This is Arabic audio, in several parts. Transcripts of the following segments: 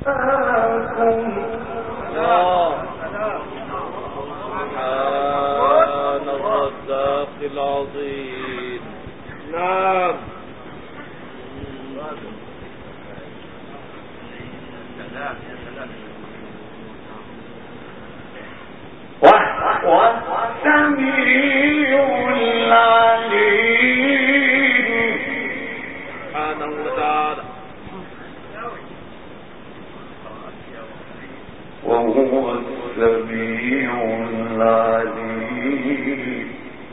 العظيم. نعم. وهو السميع العليم سبحانه وتعالى. وهو السميع العليم.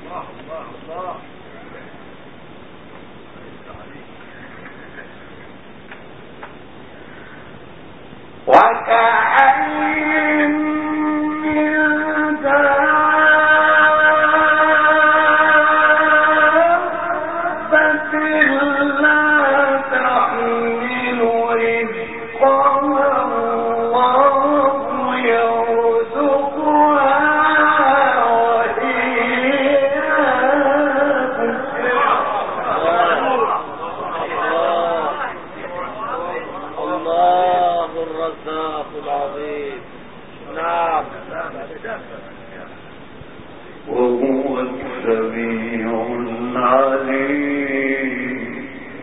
وكأين من دابة لا تحمل رزقها الله يرزقها وإياكم. الله الرزاق العظيم. نعم. وهو السميع العليم.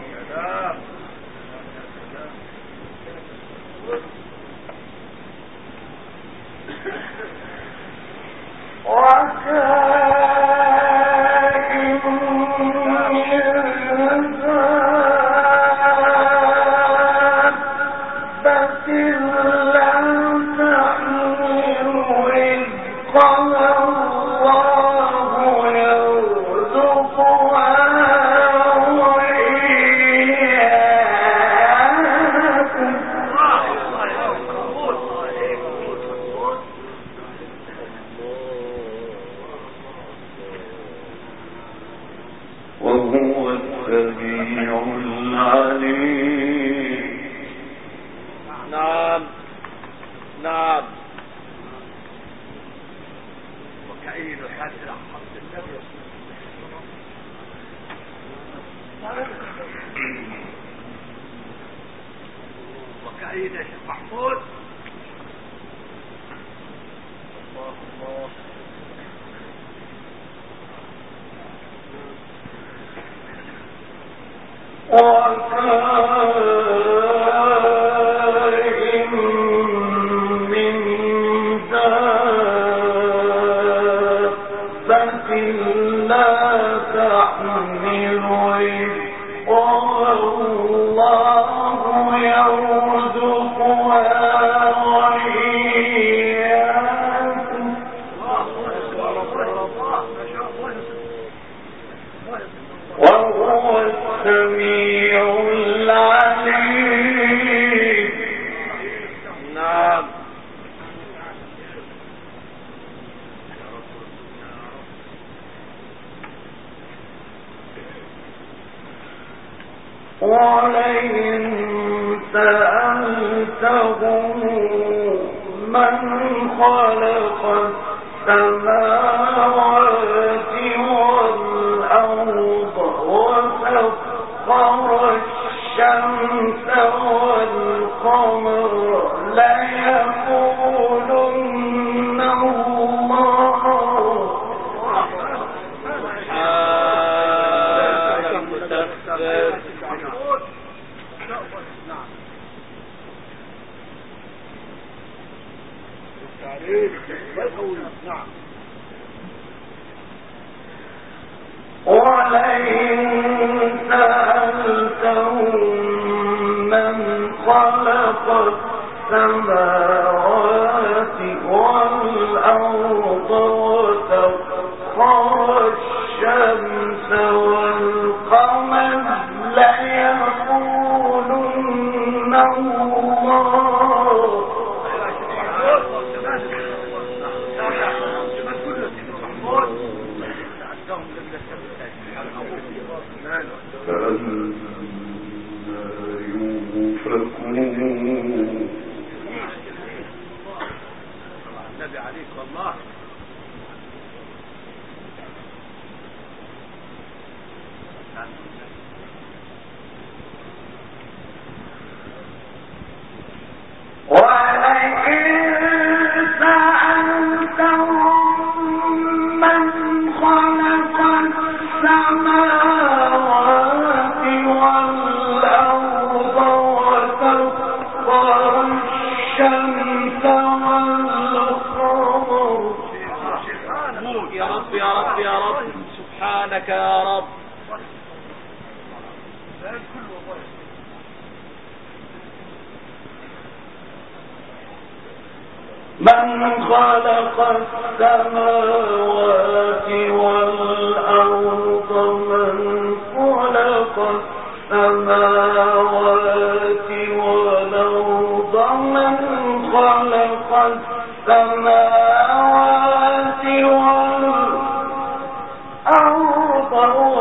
وهو السميع العليم. نعم. نعم. وكأين حسرة حمد النبي وكأين يا شيخ محمود. الله الله. وكأين من دابة لا تحمل رزقها الله يرزقها وإياكم. وهو السميع العليم. نعم. ولئن سألتهم من خلق السماوات والأرض وسخر الشمس والقمر ليقولن الله. ولئن سألتهم من خلق السماوات والأرض وسخر الشمس والقمر ليقولن الله. النبي عليك والله. من خلق السماوات والأرض من خلق السماوات والأرض من خلق السماوات والأرض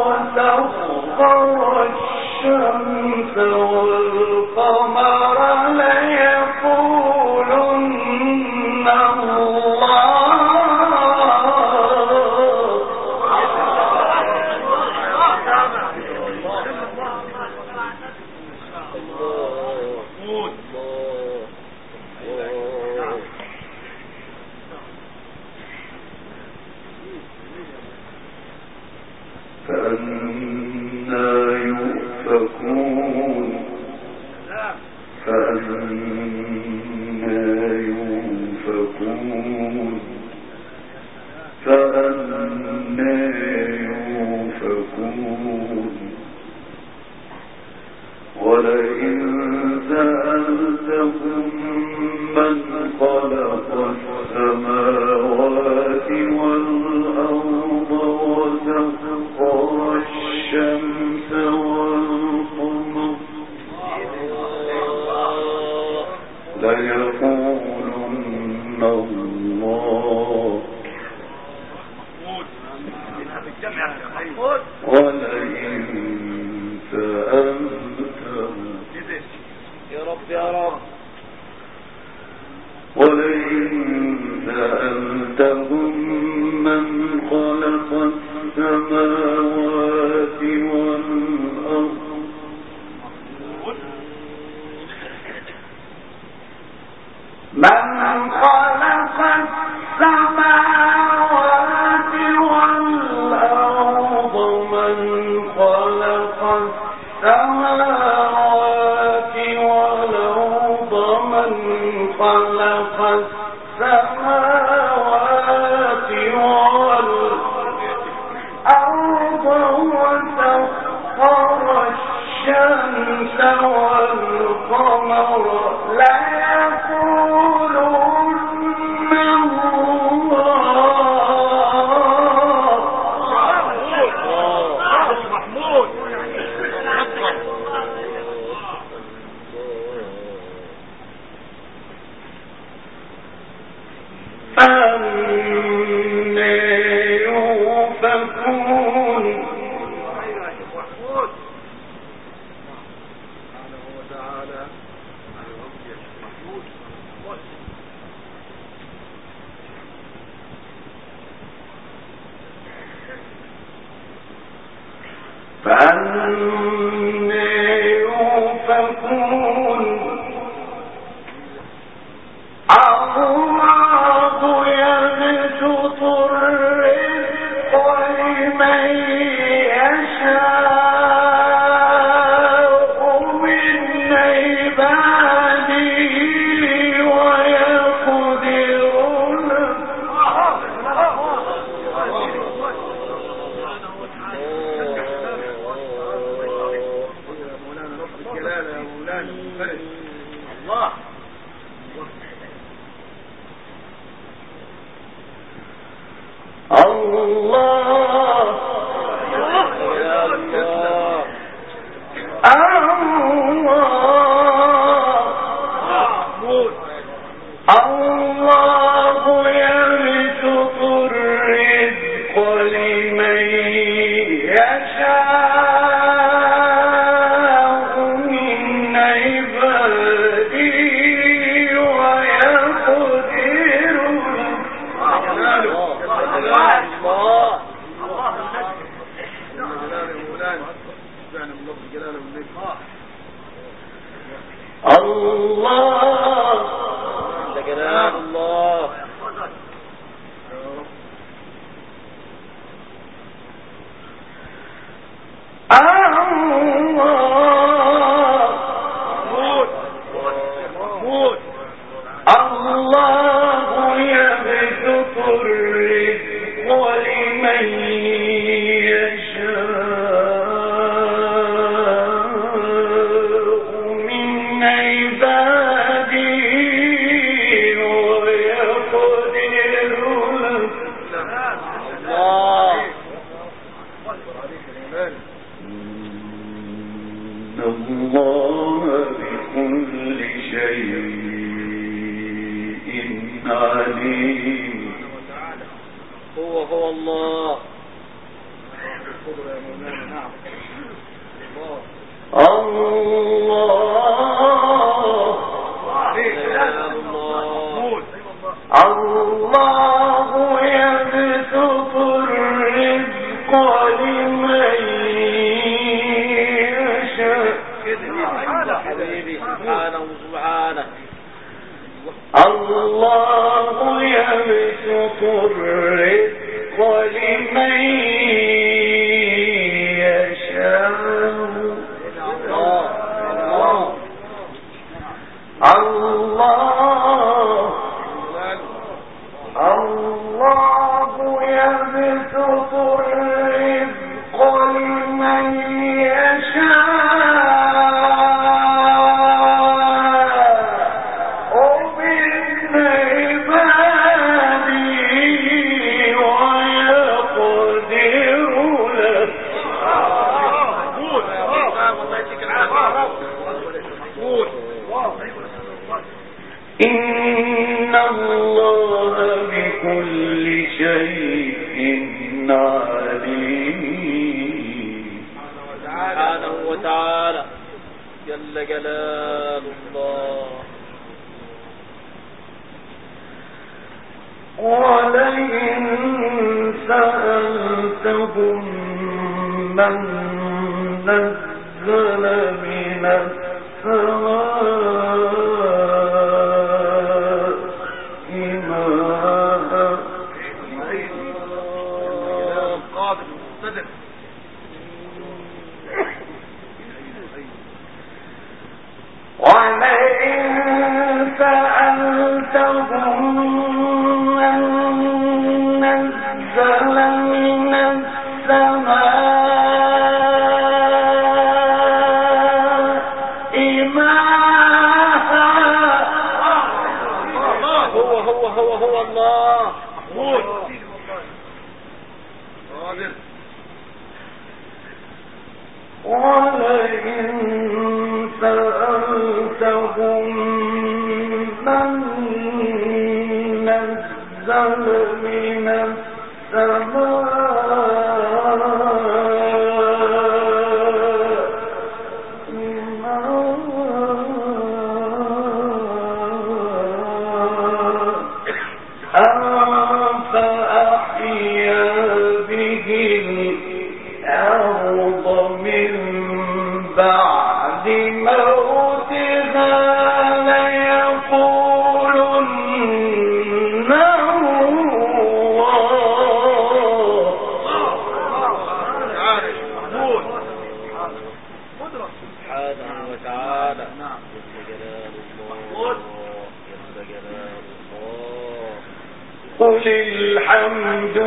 وسخر الشمس والقمر ليقولن فأنا يؤفكون ولئن سألتهم من خلق السماوات والأرض وسخر الشمس والقمر ليقولن الله ولئن سألتهم يا رب يا رب ولئن سألتهم من خلق السماوات والأرض من خلق السماوات والأرض من خلق السماوات والأرض من خلق السماوات والأرض وسخر الشمس والقمر ليقولن محمود فأنى يؤفكون الله يبسط الرزق لمن يشاء من عباده ويقدر له الله الله يبسط الرزق لمن يشاء من عباده ويقدر الله جلال الله الله يبسط الرزق لمن يشاء الله بكل شيء عليم. هو الله. الله يبسط الرزق لمن يشاء. حبيبي سبحانه وسبحانه. الله يبسط الرزق لمن يشاء. الله يبسط الرزق لمن يشاء ومن عباده ويقدر له. إن الله بكل شيء عليم. سبحانه وتعالى جل جلال الله. ولئن سألتهم من نزل من السماء ماء ولئن سألتهم من نزل من السماء ماء هو الله. ولئن سألتهم من نزل من السماء فأحيا به الأرض من بعد موتها ليقولن سبحانه وتعالى جل جلال الله. جل جلال الله. قل الحمد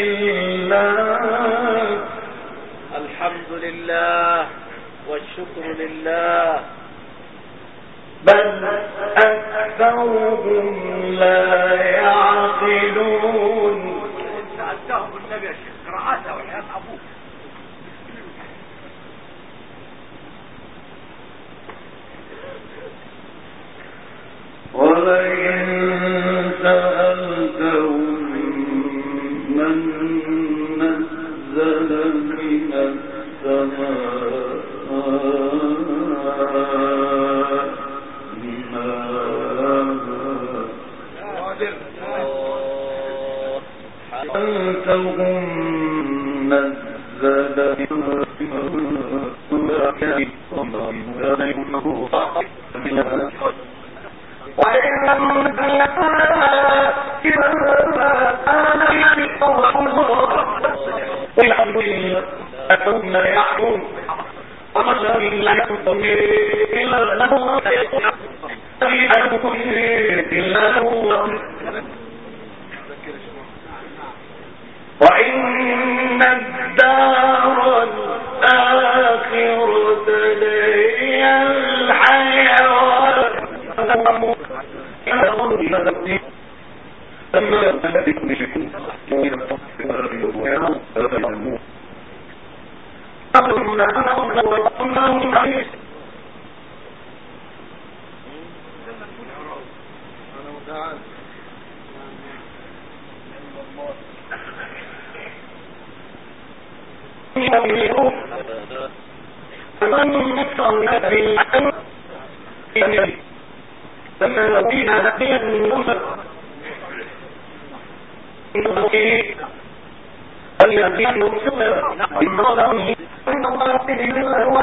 لله. الحمد لله والشكر لله. بل أكثرهم لا يعقلون. سألتهم النبي يا شيخ قراءته وحياة أبوه. ولئن سألتهم من نزل من السماء سألتهم نزل والحمد لله أكون يحكم ومشى بالله يكون إلا له يكون إلا له وإن الدار الآخرة لهي الحيوان يؤمنون فمن مكرنا بالأمر فالذين لقيهم الذين يرسلون من ظلمه من قاتل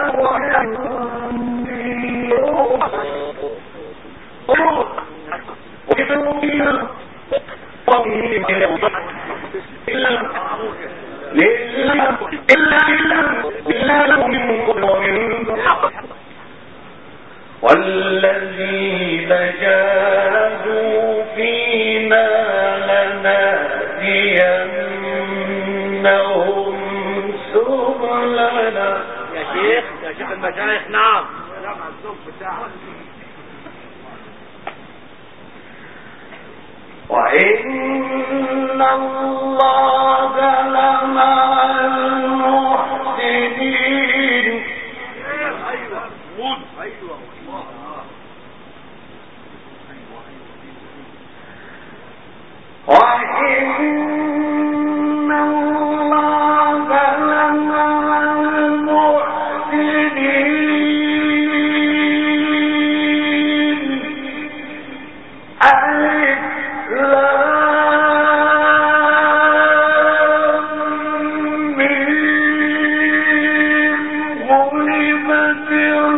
والذين جاهدوا فينا لنهدينهم سبلنا. يا شيخ المشايخ نعم. وإن الله لمع المحسنين. وإن الله لمع المحسنين. ألف لام ميم غلبت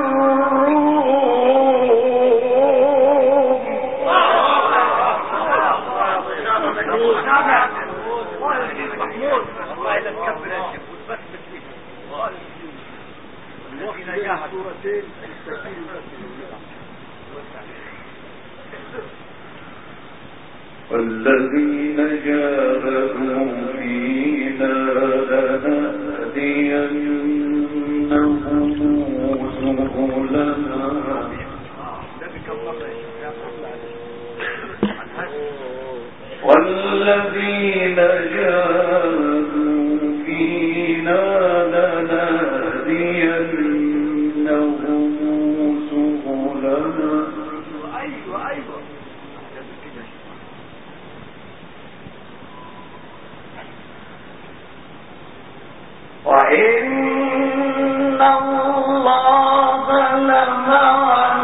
والذين جاهدوا فينا لنهدينهم سبلنا. والذين جاهدوا فينا لنهدينهم سبلنا. وإن الله لمع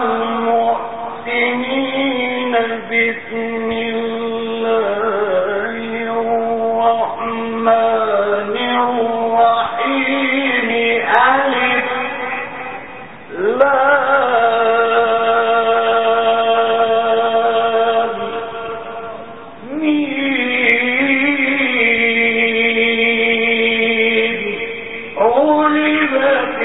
المحسنين. بسم الله الرحمن الرحيم. ألف لام ميم غلبت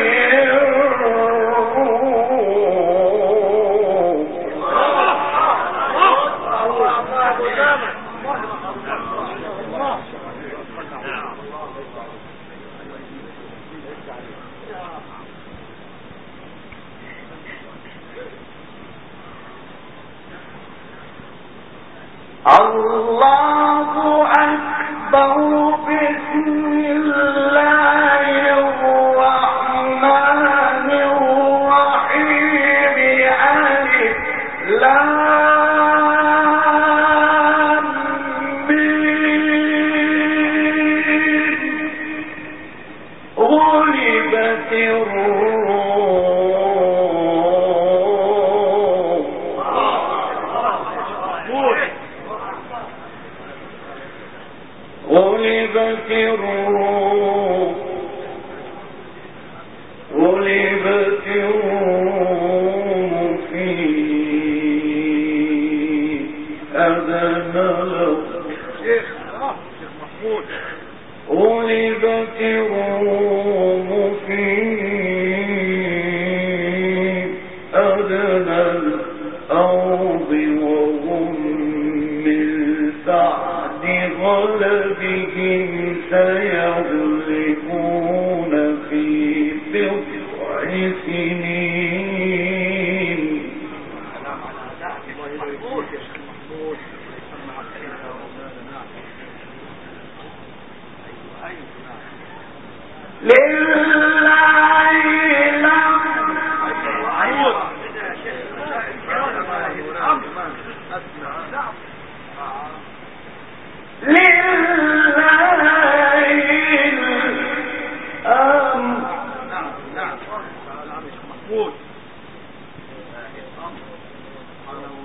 الروم.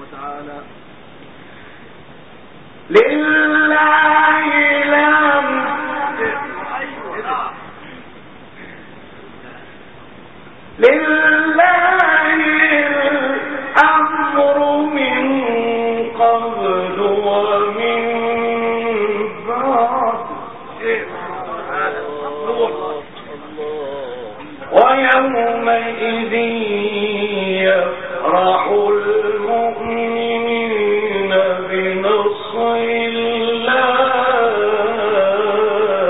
وتعالى لله الأمر من قبل ومن بعد ويومئذ يفرح المؤمنين بنصر الله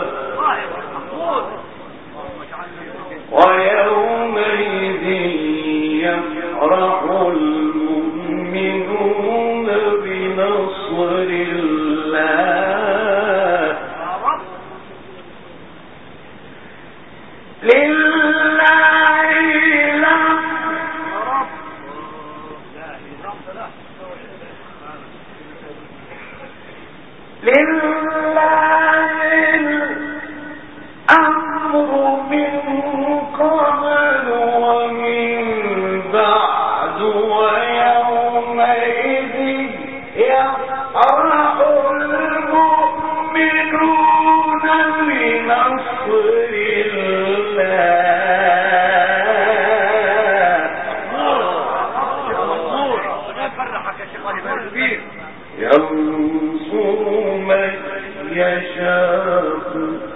ويومئذ يفرح المؤمنون بنصر الله لله الأمر من قبل ومن بعد ويومئذ يفرح المؤمنون بنصر ينصر من يشاء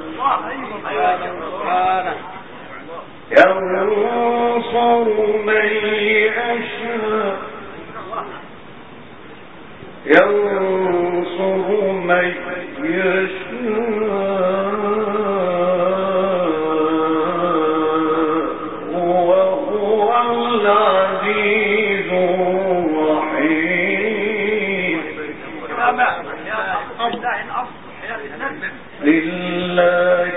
ينصر من يشاء ينصر من يشاء وهو العزيز الرحيم لله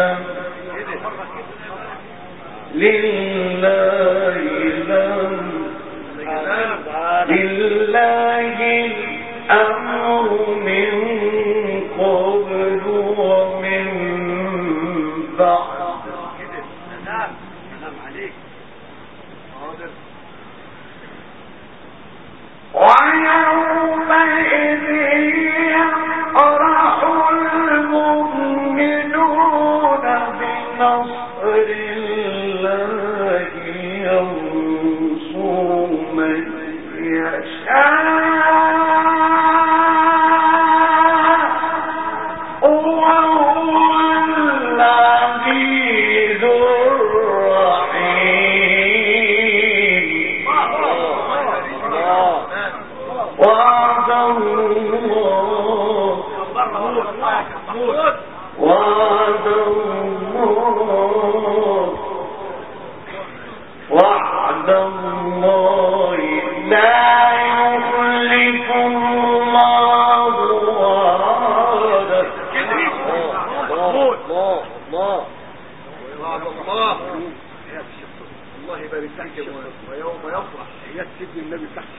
الأمر من قبل ومن بعد ويومئذ يفرح المؤمنون بنصر الله ينصر من يشاء وهو العزيز الرحيم وعد الله وعد الله لا يخلف الله وعده الله يبارك فيك ويوم يفرح يكتب النبي تحت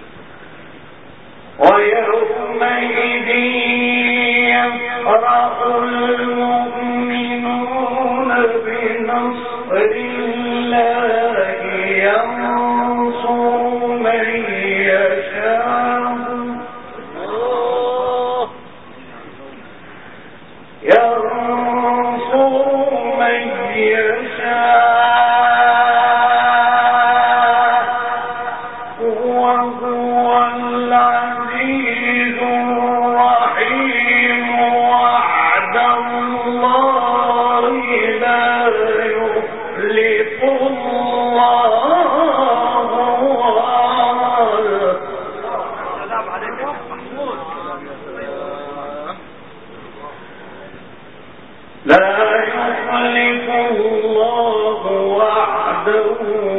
ويومئذ يفرح المؤمنون بنصر الله ينصر من يشاء ينصر من يشاء وهو العزيز الرحيم وعد الله لا يخلف الله وعده لا يخلف الله وعده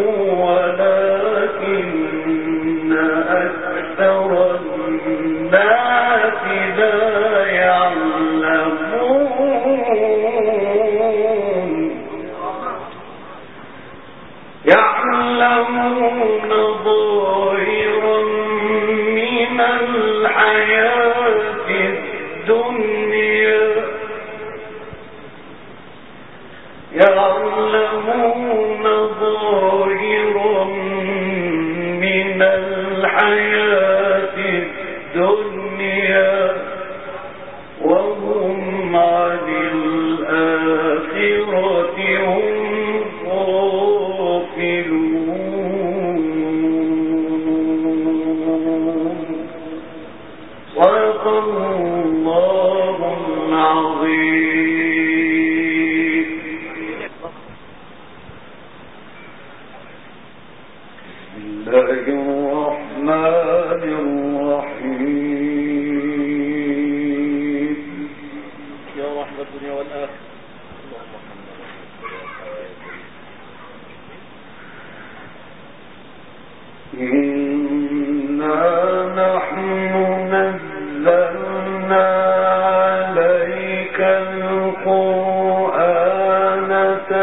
ولكن أكثر الناس لا يعلمون ظاهرا من الحياة الدنيا يعلمون ظاهرا من الحياة الدنيا وهم عن الآخرة هم غافلون. صدق الله العظيم. بسم الله الرحمن الرحيم. يا رحمة الدنيا والآخرة. إنا نحن نزلنا عليك القرآن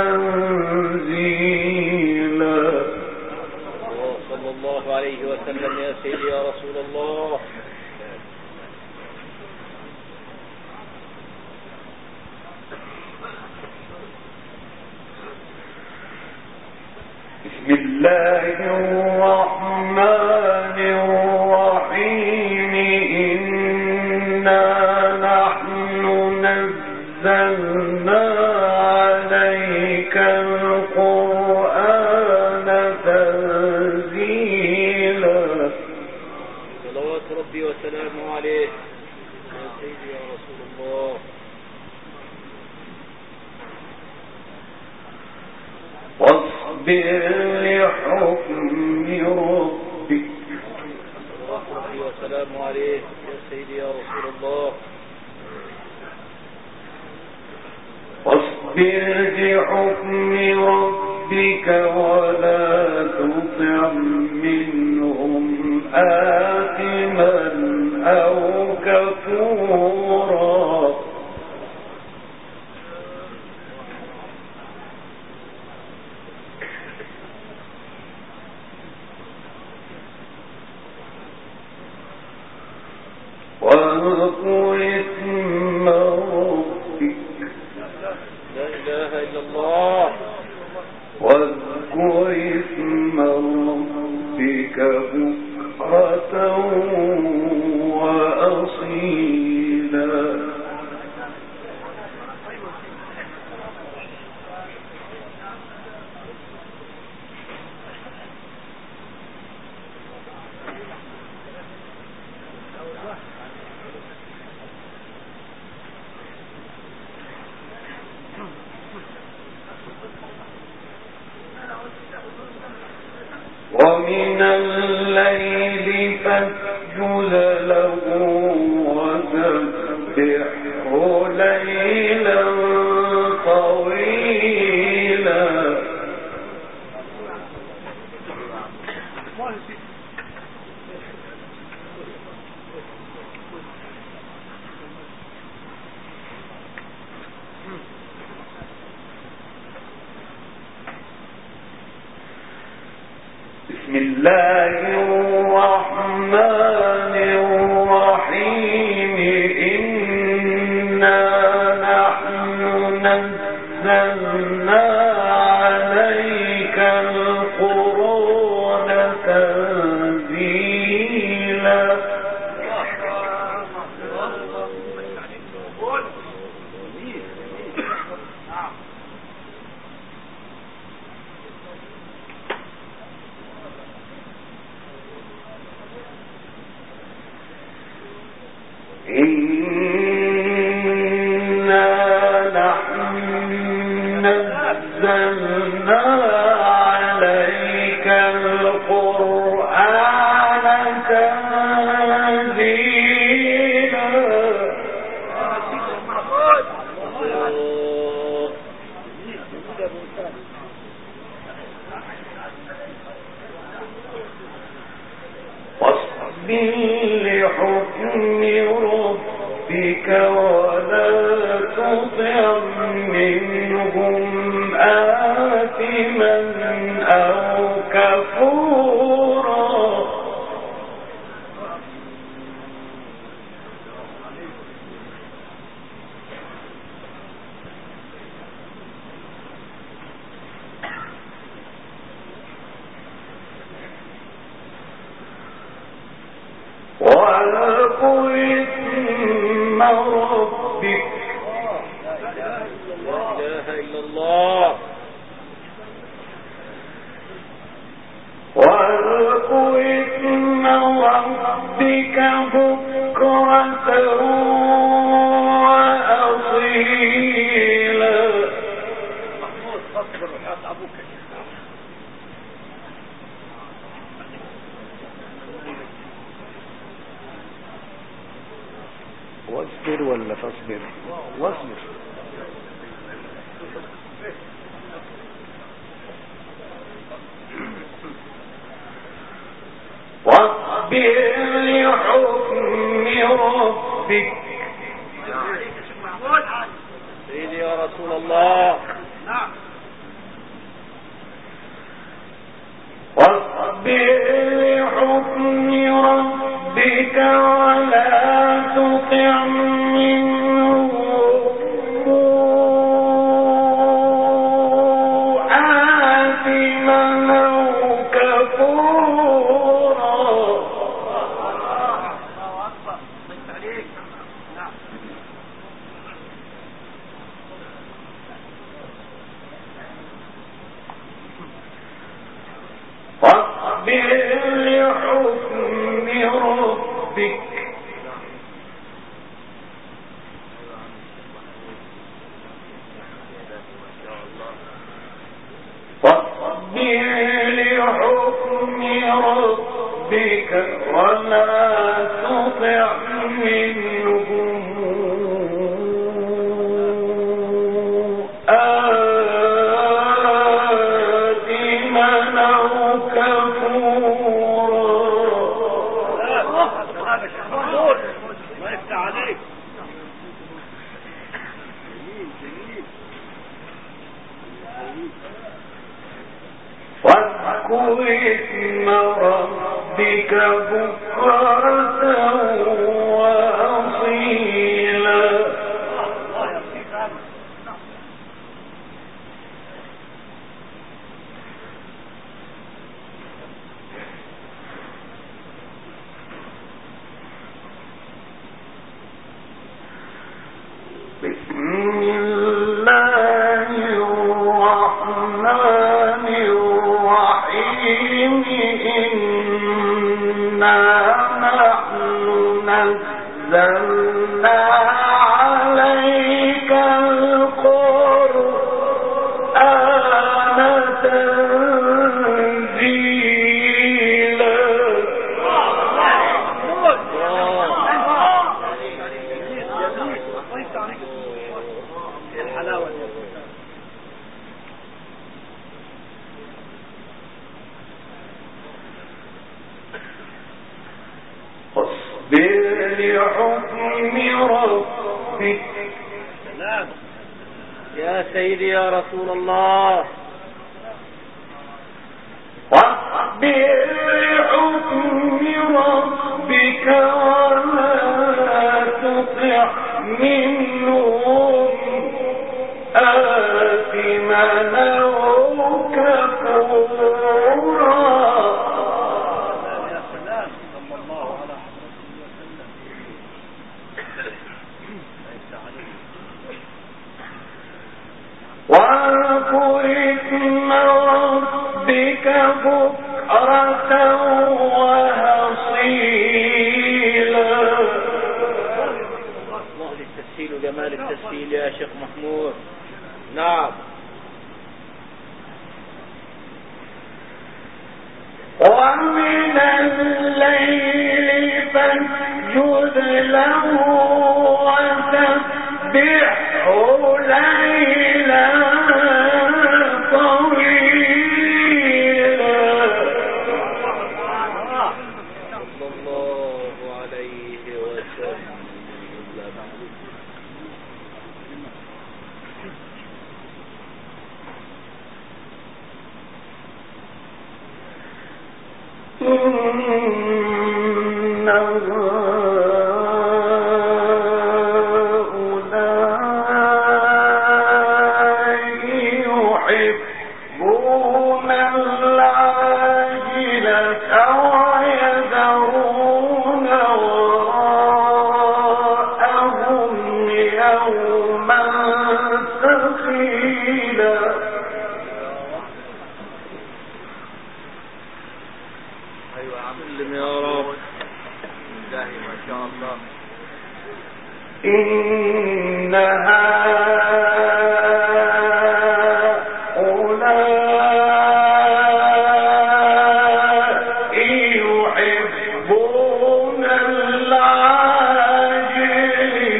تنزيلا. صلى الله عليه وسلم يا سيدي يا رسول الله. بسم الله الرحمن الرحيم. إنا نحن نزلنا عليك القرآن تنزيلا. صلوات ربي وسلامه عليه يا سيدي يا رسول الله. واصبر لحكم ربك. صلوات ربي وسلامه عليه يا سيدي يا رسول الله. واصبر لحكم ربك ولا تطع منهم آثما أو كفورا. واذكر اسم ربك. لا إله إلا الله. واذكر اسم ربك بكرة وأصيلا. ومن الليل فاسجد له وسبحه ليلا طويلا. بسم الله الرحمن الرحيم. إنا نحن نزلنا عليك القرآن تنزيلا. إنا نحن نزلنا عليك القرآن تنزيلا. واصبر لحكم ربك ولا تطع منهم آثما أو كفورا. واصبر ولا فاصبر؟ واصبر. واصبر لحكم ربك. سيدي يا رسول الله. نعم. واصبر لحكم ربك ولا تطع منهم آثما أو كفورا. واصبر لحكم ربك ولا تطع منهم آثما أو كفورا. الله يفتح عليك. واذكر اسم ربك بكرة وأصيلا. بسم الله الرحمن الرحيم. إنا نحن نزلنا عليك القرآن تنزيلا. واصبر لحكم ربك. يا سيدي يا رسول الله. واصبر لحكم ربك ولا تطع منهم آثما أو كفورا. واذكر اسم ربك بكرة وأصيلا. الله للتسهيل وجمال التسهيل يا شيخ محمود. نعم. ومن الليل فاسجد له وسبحه ليلا طويلا. صلى الله عليه وسلم. إن هؤلاء يحبون العاجلة ويذرون وراءهم يوما ثقيلا. سلم يا رب. ما شاء الله. إن هؤلاء يحبون العاجلين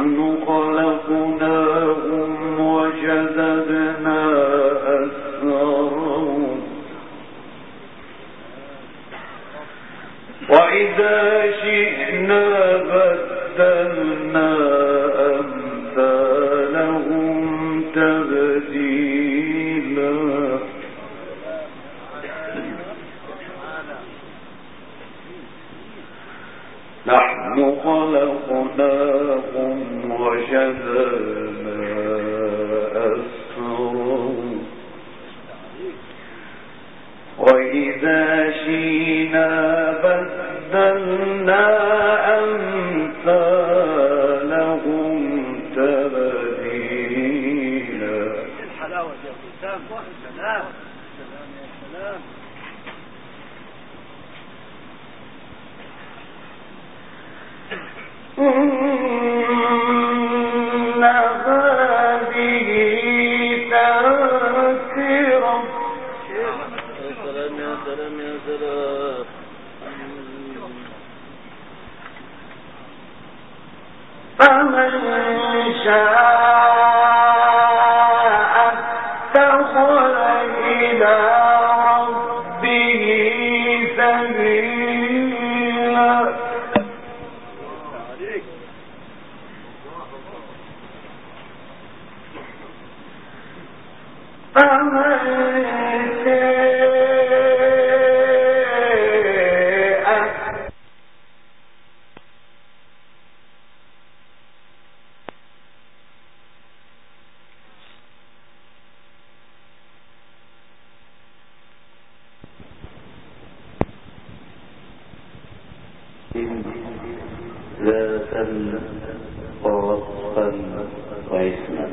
نحن خلقناهم وشددنا أسرهم وإذا شئنا بدلنا أمثالهم تبديلا نحن خلقناهم وشددنا أسرهم وإذا شئنا بدلنا أمثالهم تبديلا. الحلاوة يا سلام سلام سلام. إن هذه تذكرة. يا سلام يا سلام يا سلام. فمن شاء اتخذ إلى ربه سبيلا. فمن ذاتا ووصفا واسما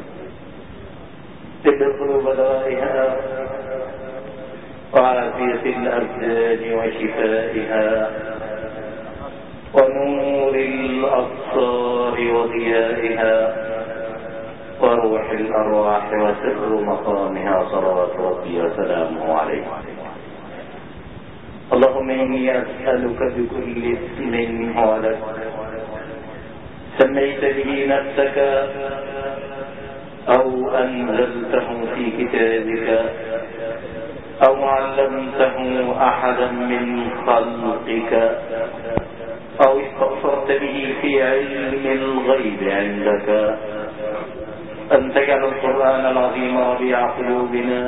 تبر بلائها وعافية الأبدان وشفائها ونور الأبصار وضيائها وروح الأرواح وسر مقامها صلوات ربي وسلامه عليه. اللهم إني أسألك بكل اسم هو لك سميت به نفسك أو أنزلته في كتابك أو علمته أحدا من خلقك أو استغفرت به في علم الغيب عندك أن تجعل القرآن العظيم ربيع قلوبنا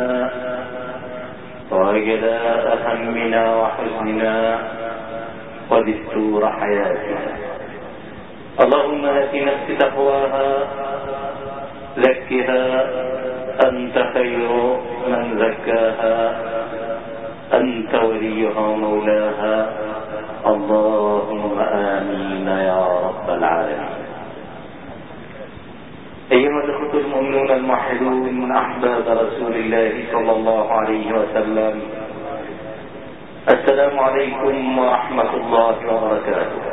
وجلاء همنا وحزننا ودستور حياتنا. اللهم آت نفسي تقواها زكها أنت خير من زكاها أنت وليها ومولاها. اللهم آمين يا رب العالمين. أيها الأخوة المؤمنون الموحدون أحباب رسول الله صلى الله عليه وسلم، السلام عليكم ورحمة الله وبركاته.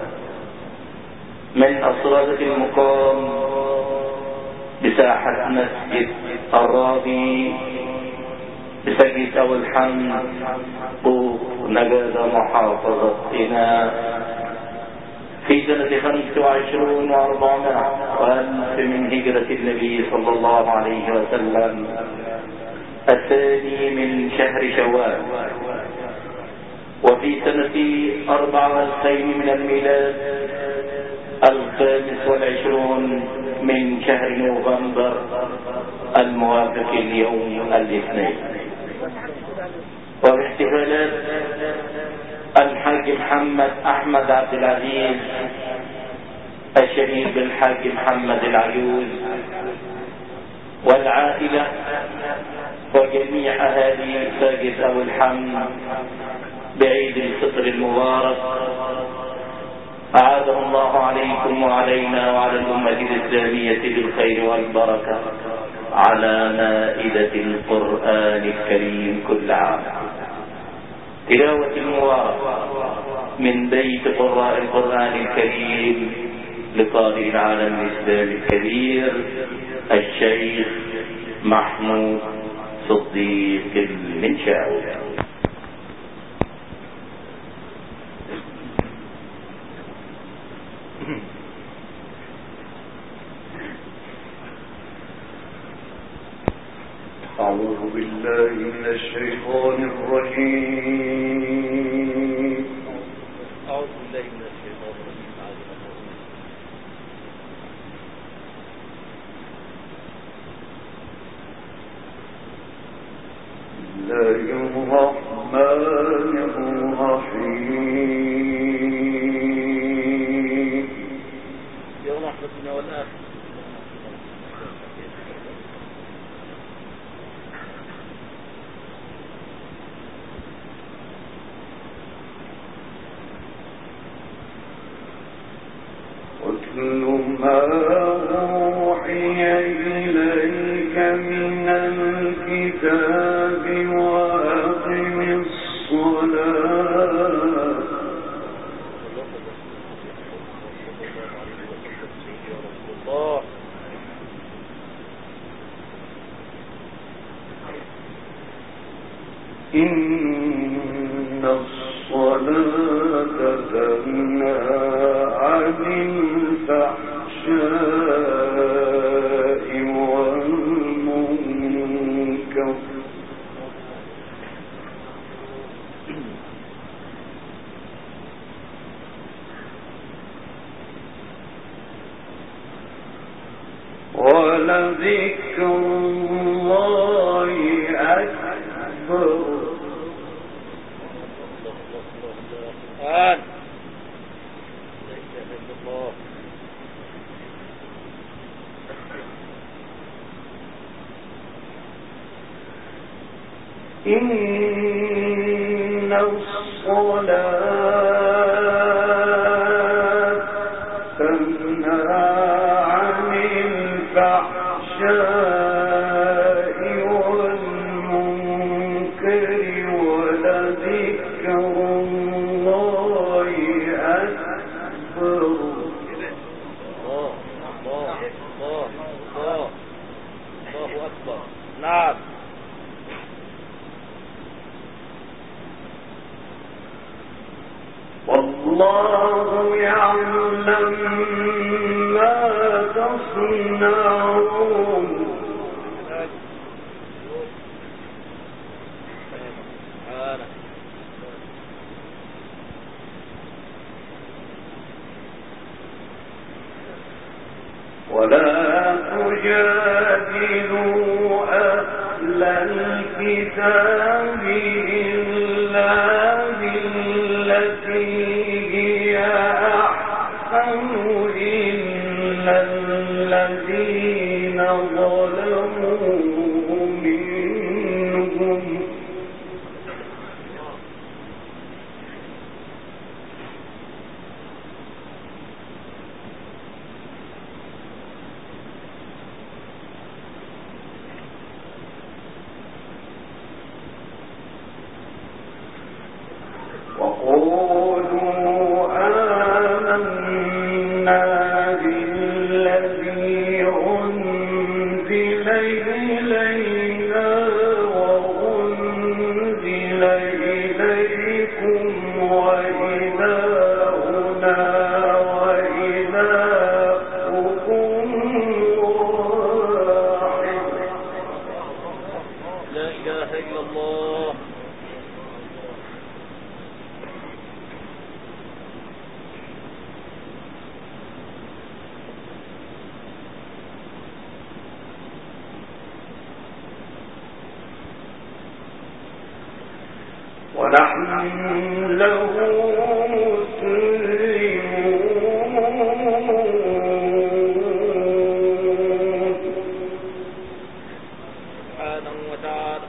من أسرة المقام بساحة مسجد الراضي بسجد أبو الحمد نجد محافظتنا في سنة 25 و400 وألف من هجرة النبي صلى الله عليه وسلم، الثاني من شهر شوال، وفي سنة 2400 من الميلاد، 25 من شهر نوفمبر الموافق اليوم الاثنين. وباحتفالات الحاج محمد أحمد عبد العزيز الشهيد بالحاج محمد العيوز والعائلة وجميع أهالي ساجد أبو الحمد بعيد الفطر المبارك، أعاده الله عليكم وعلينا وعلى الأمة الإسلامية بالخير والبركة على مائدة القرآن الكريم كل عام. تلاوة مباركة من بيت قراء القرآن الكريم لقارئ العالم الإسلامي الكبير الشيخ محمود صديق المنشاوي. أعوذ بالله من الشيطان الرجيم. أعوذ بالله من الشيطان الرجيم. الله الرحمن الرحيم. يوم رحمتنا والآخر. واتل ما أوحي إليك من الكتاب وأقم الصلاة إن الصلاة تنهى عن الفحشاء والمنكر ولذكر الله أكبر. إن الصلاة تنهى عن الفحشاء والمنكر ولذكر الله أكبر. الله أكبر. نعم. والله يعلم ما تصنعون. ولا تجادلوا أهل الكتاب إلا بالتي هي أحسن إلا الذين ظلموا منهم وقولوا آمنا بالذي أنزل إلينا وأنزل إليكم وإلهنا وإلهكم واحد. لا إله إلا الله. ونحن له مسلمون. سبحانه وتعالى.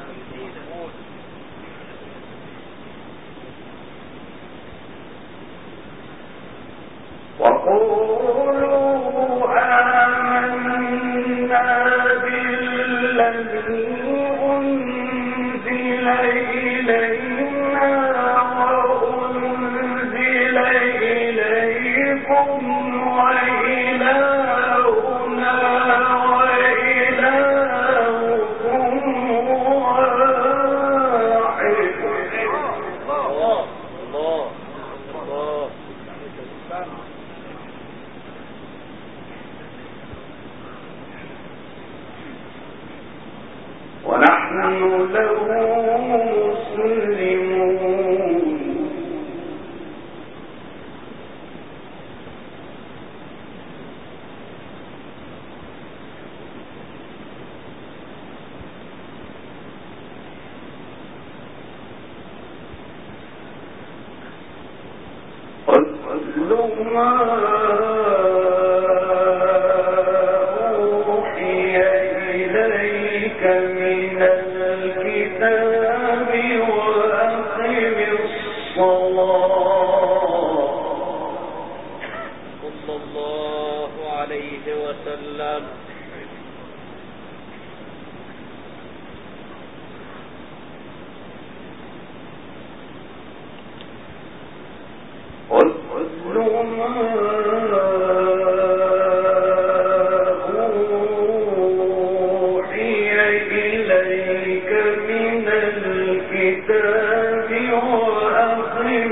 وقولوا آمنا بالذي أنزل إلينا وأنزل له مسلمون واتل ما أوحي إليك من الكتاب وأقم الصلاة صلى الله عليه وسلم. واتل ما أوحي إليك من الكتاب وأقم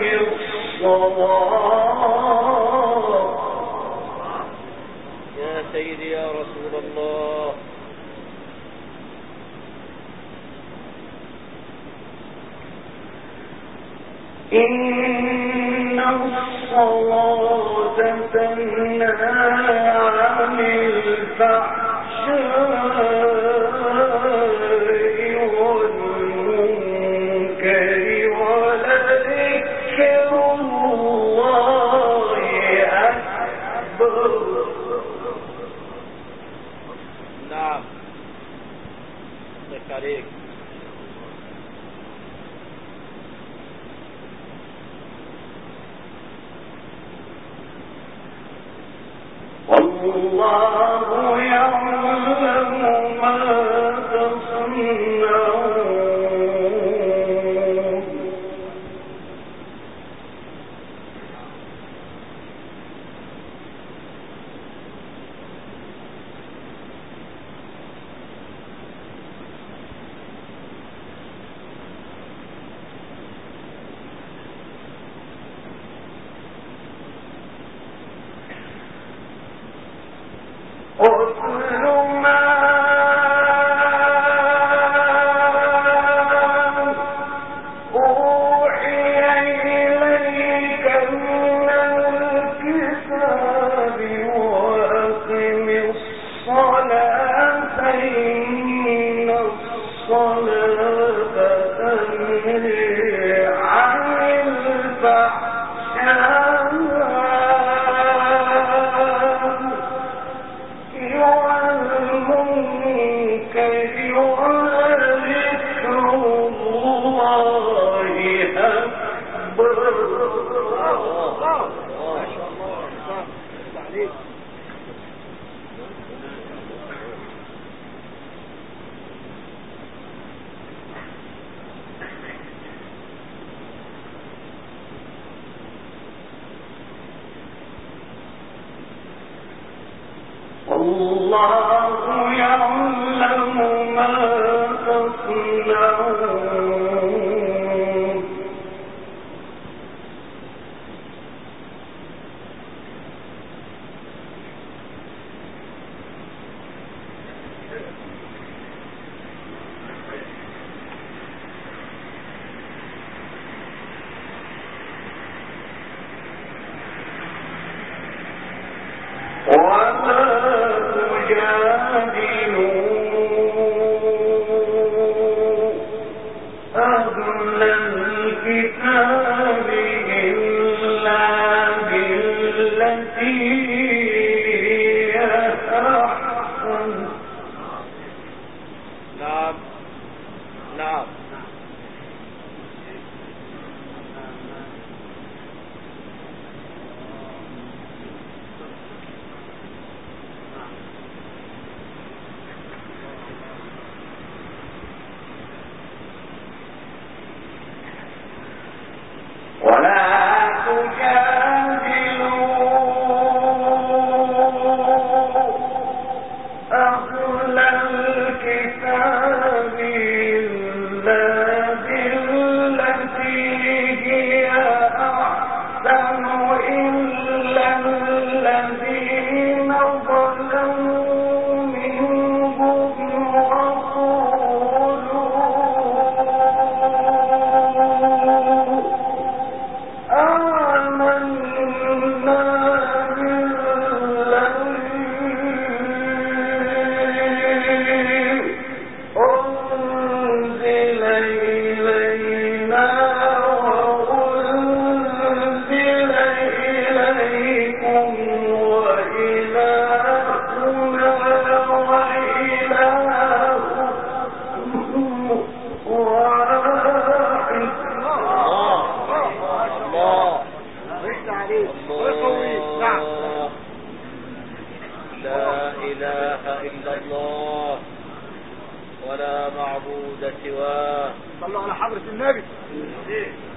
الصلاة. يا سيدي يا رسول الله. إن الصلاة تنهى عن الفحشاء والمنكر ولذكر الله أكبر. نعم. ذكر عليك. والله يعلم ما تصنعون. واتل ما أوحي إليك من الكتاب وأقم الصلاة إن الصلاة تنهي عن الفحشاء والمنكر ولذكر الله أكبر. ما شاء الله. عليك. والله يعلم ما تصنعون. وما تجادلوا أهل الكتاب إلا بالتي هي أحسن. نعم. نعم. الله رد عليه ويقويه. نعم. لا إله إلا الله ولا معبود سواه. صلوا على حضرة النبي.